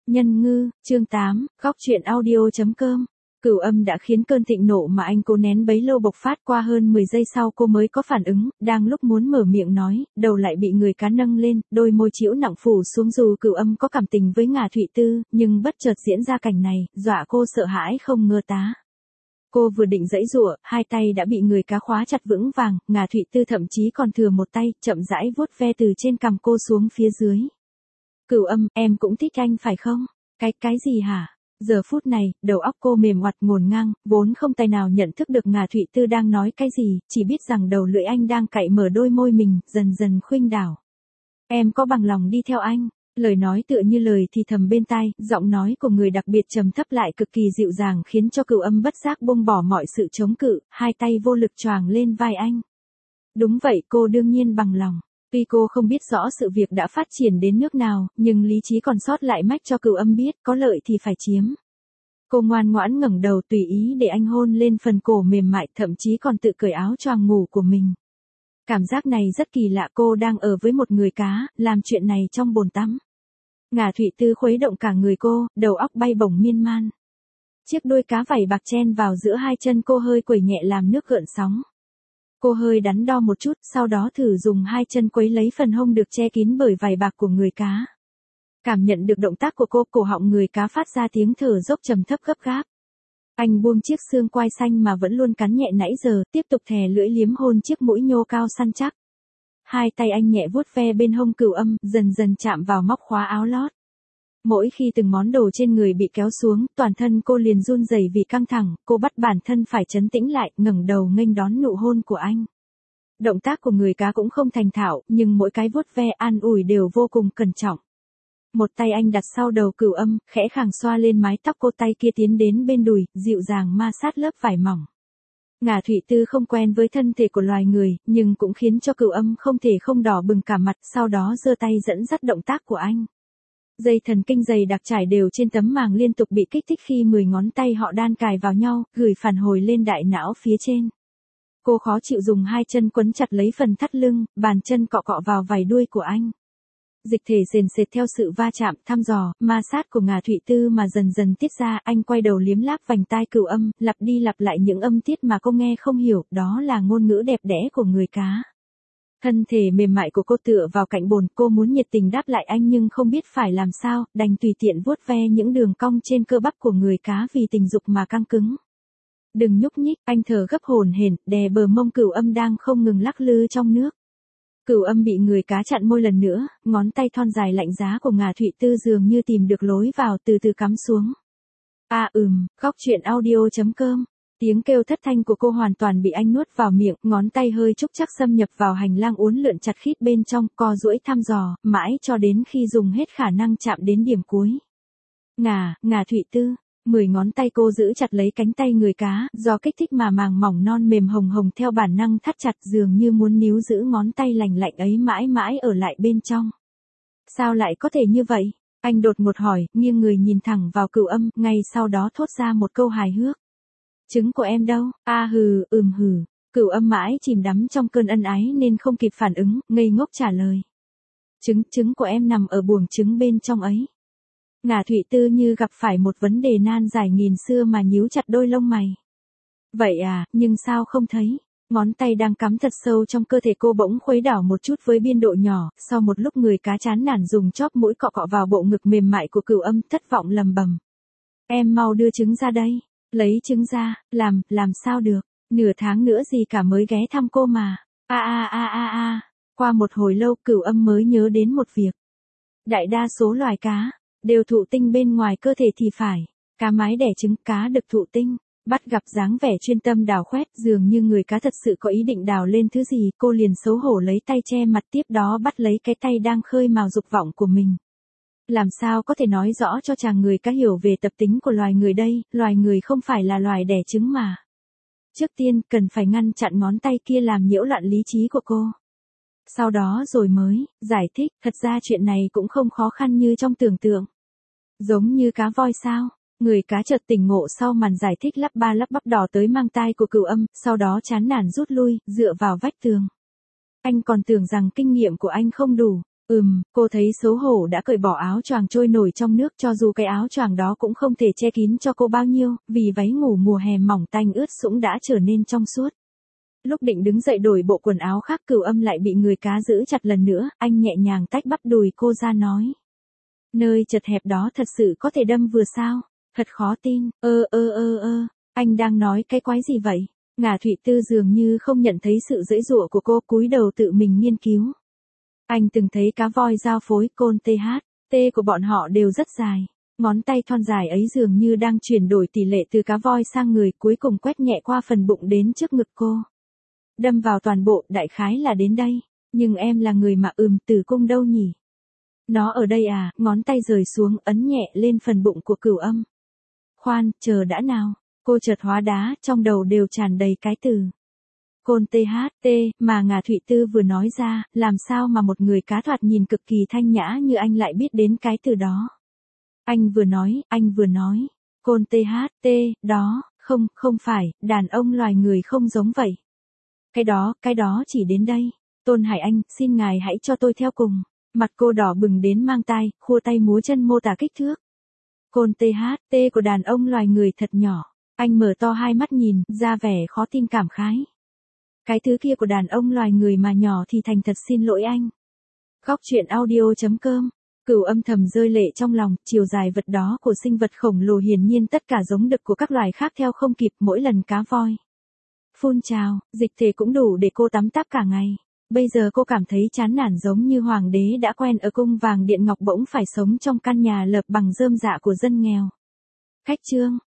Nhân ngư, chương 8, góc truyện audio.com. Cửu Âm đã khiến cơn thịnh nộ mà anh cố nén bấy lâu bộc phát, qua hơn 10 giây sau cô mới có phản ứng, đang lúc muốn mở miệng nói, đầu lại bị người cá nâng lên, đôi môi trĩu nặng phủ xuống. Dù Cửu Âm có cảm tình với Ngà Thụy Tư, nhưng bất chợt diễn ra cảnh này, dọa cô sợ hãi không ngơ tá. Cô vừa định giãy giụa, hai tay đã bị người cá khóa chặt vững vàng, Ngà Thụy Tư thậm chí còn thừa một tay, chậm rãi vuốt ve từ trên cằm cô xuống phía dưới. Cửu Âm, em cũng thích anh phải không? Cái gì hả? Giờ phút này, đầu óc cô mềm oặt ngổn ngang, vốn không tài nào nhận thức được Ngà Thụy Tư đang nói cái gì, chỉ biết rằng đầu lưỡi anh đang cạy mở đôi môi mình, dần dần khuynh đảo. Em có bằng lòng đi theo anh? Lời nói tựa như lời thì thầm bên tai, giọng nói của người đặc biệt trầm thấp lại cực kỳ dịu dàng khiến cho Cửu Âm bất giác buông bỏ mọi sự chống cự, hai tay vô lực choàng lên vai anh. Đúng vậy, cô đương nhiên bằng lòng. Tuy cô không biết rõ sự việc đã phát triển đến nước nào, nhưng lý trí còn sót lại mách cho Cửu Âm biết, có lợi thì phải chiếm. Cô ngoan ngoãn ngẩng đầu tùy ý để anh hôn lên phần cổ mềm mại, thậm chí còn tự cởi áo choàng ngủ của mình. Cảm giác này rất kỳ lạ, cô đang ở với một người cá, làm chuyện này trong bồn tắm. Ngà Thụy Tư khuấy động cả người cô, đầu óc bay bổng miên man. Chiếc đuôi cá vảy bạc chen vào giữa hai chân cô hơi quẩy nhẹ làm nước gợn sóng. Cô hơi đắn đo một chút, sau đó thử dùng hai chân quấy lấy phần hông được che kín bởi vảy bạc của người cá. Cảm nhận được động tác của cô, cổ họng người cá phát ra tiếng thở dốc trầm thấp gấp gáp. Anh buông chiếc xương quai xanh mà vẫn luôn cắn nhẹ nãy giờ, tiếp tục thè lưỡi liếm hôn chiếc mũi nhô cao săn chắc. Hai tay anh nhẹ vuốt ve bên hông Cửu Âm, dần dần chạm vào móc khóa áo lót. Mỗi khi từng món đồ trên người bị kéo xuống, toàn thân cô liền run rẩy vì căng thẳng, cô bắt bản thân phải trấn tĩnh lại, ngẩng đầu nghênh đón nụ hôn của anh. Động tác của người cá cũng không thành thạo, nhưng mỗi cái vuốt ve an ủi đều vô cùng cẩn trọng. Một tay anh đặt sau đầu Cửu Âm, khẽ khàng xoa lên mái tóc cô, tay kia tiến đến bên đùi, dịu dàng ma sát lớp vải mỏng. Ngà Thụy Tư không quen với thân thể của loài người, nhưng cũng khiến cho Cửu Âm không thể không đỏ bừng cả mặt, sau đó giơ tay dẫn dắt động tác của anh. Dây thần kinh dày đặc trải đều trên tấm màng liên tục bị kích thích khi 10 ngón tay họ đan cài vào nhau, gửi phản hồi lên đại não phía trên. Cô khó chịu dùng hai chân quấn chặt lấy phần thắt lưng, bàn chân cọ cọ vào vảy đuôi của anh. Dịch thể sền sệt theo sự va chạm, thăm dò, ma sát của Ngà Thụy Tư mà dần dần tiết ra, anh quay đầu liếm láp vành tai Cửu Âm, lặp đi lặp lại những âm tiết mà cô nghe không hiểu, đó là ngôn ngữ đẹp đẽ của người cá. Thân thể mềm mại của cô tựa vào cạnh bồn, cô muốn nhiệt tình đáp lại anh nhưng không biết phải làm sao, đành tùy tiện vuốt ve những đường cong trên cơ bắp của người cá vì tình dục mà căng cứng. Đừng nhúc nhích, anh thở gấp hổn hển, đè bờ mông Cửu Âm đang không ngừng lắc lư trong nước. Cửu Âm bị người cá chặn môi lần nữa, ngón tay thon dài lạnh giá của Ngà Thụy Tư dường như tìm được lối vào, từ từ cắm xuống. Góc truyện audio.com. Tiếng kêu thất thanh của cô hoàn toàn bị anh nuốt vào miệng, ngón tay hơi trúc chắc xâm nhập vào hành lang uốn lượn chặt khít bên trong, co duỗi thăm dò, mãi cho đến khi dùng hết khả năng chạm đến điểm cuối. Ngà Thụy Tư. 10 ngón tay cô giữ chặt lấy cánh tay người cá, do kích thích mà màng mỏng non mềm hồng hồng theo bản năng thắt chặt, dường như muốn níu giữ ngón tay lành lạnh ấy mãi mãi ở lại bên trong. Sao lại có thể như vậy? Anh đột ngột hỏi, nghiêng người nhìn thẳng vào Cửu Âm, ngay sau đó thốt ra một câu hài hước. Trứng của em đâu? Hừ. Cửu Âm mãi chìm đắm trong cơn ân ái nên không kịp phản ứng, ngây ngốc trả lời. Trứng của em nằm ở buồng trứng bên trong ấy. Ngà Thụy Tư như gặp phải một vấn đề nan giải nghìn xưa mà nhíu chặt đôi lông mày. Vậy à, nhưng sao không thấy? Ngón tay đang cắm thật sâu trong cơ thể cô bỗng khuấy đảo một chút với biên độ nhỏ, sau một lúc người cá chán nản dùng chóp mũi cọ cọ vào bộ ngực mềm mại của Cửu Âm, thất vọng lầm bầm. Em mau đưa trứng ra đây. Lấy trứng ra, làm sao được, nửa tháng nữa gì cả mới ghé thăm cô mà. Qua một hồi lâu Cửu Âm mới nhớ đến một việc. Đại đa số loài cá đều thụ tinh bên ngoài cơ thể thì phải. Cá mái đẻ trứng, cá đực thụ tinh. Bắt gặp dáng vẻ chuyên tâm đào khoét, dường như người cá thật sự có ý định đào lên thứ gì, cô liền xấu hổ lấy tay che mặt, tiếp đó bắt lấy cái tay đang khơi mào dục vọng của mình. Làm sao có thể nói rõ cho chàng người cá hiểu về tập tính của loài người đây, loài người không phải là loài đẻ trứng mà. Trước tiên, cần phải ngăn chặn ngón tay kia làm nhiễu loạn lý trí của cô. Sau đó rồi mới giải thích, thật ra chuyện này cũng không khó khăn như trong tưởng tượng. Giống như cá voi sao? Người cá chợt tỉnh ngộ sau màn giải thích lắp ba lắp bắp đỏ tới mang tai của Cửu Âm, sau đó chán nản rút lui, dựa vào vách tường. Anh còn tưởng rằng kinh nghiệm của anh không đủ. Cô thấy xấu hổ đã cởi bỏ áo choàng trôi nổi trong nước, cho dù cái áo choàng đó cũng không thể che kín cho cô bao nhiêu, vì váy ngủ mùa hè mỏng tanh ướt sũng đã trở nên trong suốt. Lúc định đứng dậy đổi bộ quần áo khác, Cửu Âm lại bị người cá giữ chặt lần nữa, anh nhẹ nhàng tách bắp đùi cô ra nói. Nơi chật hẹp đó thật sự có thể đâm vừa sao? Thật khó tin, anh đang nói cái quái gì vậy? Ngả Thụy Tư dường như không nhận thấy sự giãy giụa của cô, cúi đầu tự mình nghiên cứu. Anh từng thấy cá voi giao phối, côn THT của bọn họ đều rất dài. Ngón tay thon dài ấy dường như đang chuyển đổi tỷ lệ từ cá voi sang người, cuối cùng quét nhẹ qua phần bụng đến trước ngực cô. Đâm vào toàn bộ, đại khái là đến đây. Nhưng em là người mà tử cung đâu nhỉ? Nó ở đây à? Ngón tay rời xuống, ấn nhẹ lên phần bụng của Cửu Âm. Khoan, chờ đã nào. Cô chợt hóa đá, trong đầu đều tràn đầy cái từ côn THT mà Ngả Thụy Tư vừa nói ra, làm sao mà một người cá thoạt nhìn cực kỳ thanh nhã như anh lại biết đến cái từ đó. Anh vừa nói, côn THT, đó, không phải, đàn ông loài người không giống vậy. Cái đó chỉ đến đây. Tôn Hải Anh, xin ngài hãy cho tôi theo cùng. Mặt cô đỏ bừng đến mang tai, khua tay múa chân mô tả kích thước. Côn THT của đàn ông loài người thật nhỏ. Anh mở to hai mắt nhìn, ra vẻ khó tin cảm khái. Cái thứ kia của đàn ông loài người mà nhỏ thì thành thật xin lỗi anh. Góc truyện audio.com. Cửu Âm thầm rơi lệ trong lòng, chiều dài vật đó của sinh vật khổng lồ hiển nhiên tất cả giống đực của các loài khác theo không kịp, mỗi lần cá voi phun trào, dịch thể cũng đủ để cô tắm táp cả ngày. Bây giờ cô cảm thấy chán nản, giống như hoàng đế đã quen ở cung vàng điện ngọc bỗng phải sống trong căn nhà lợp bằng rơm rạ của dân nghèo. Khách trương.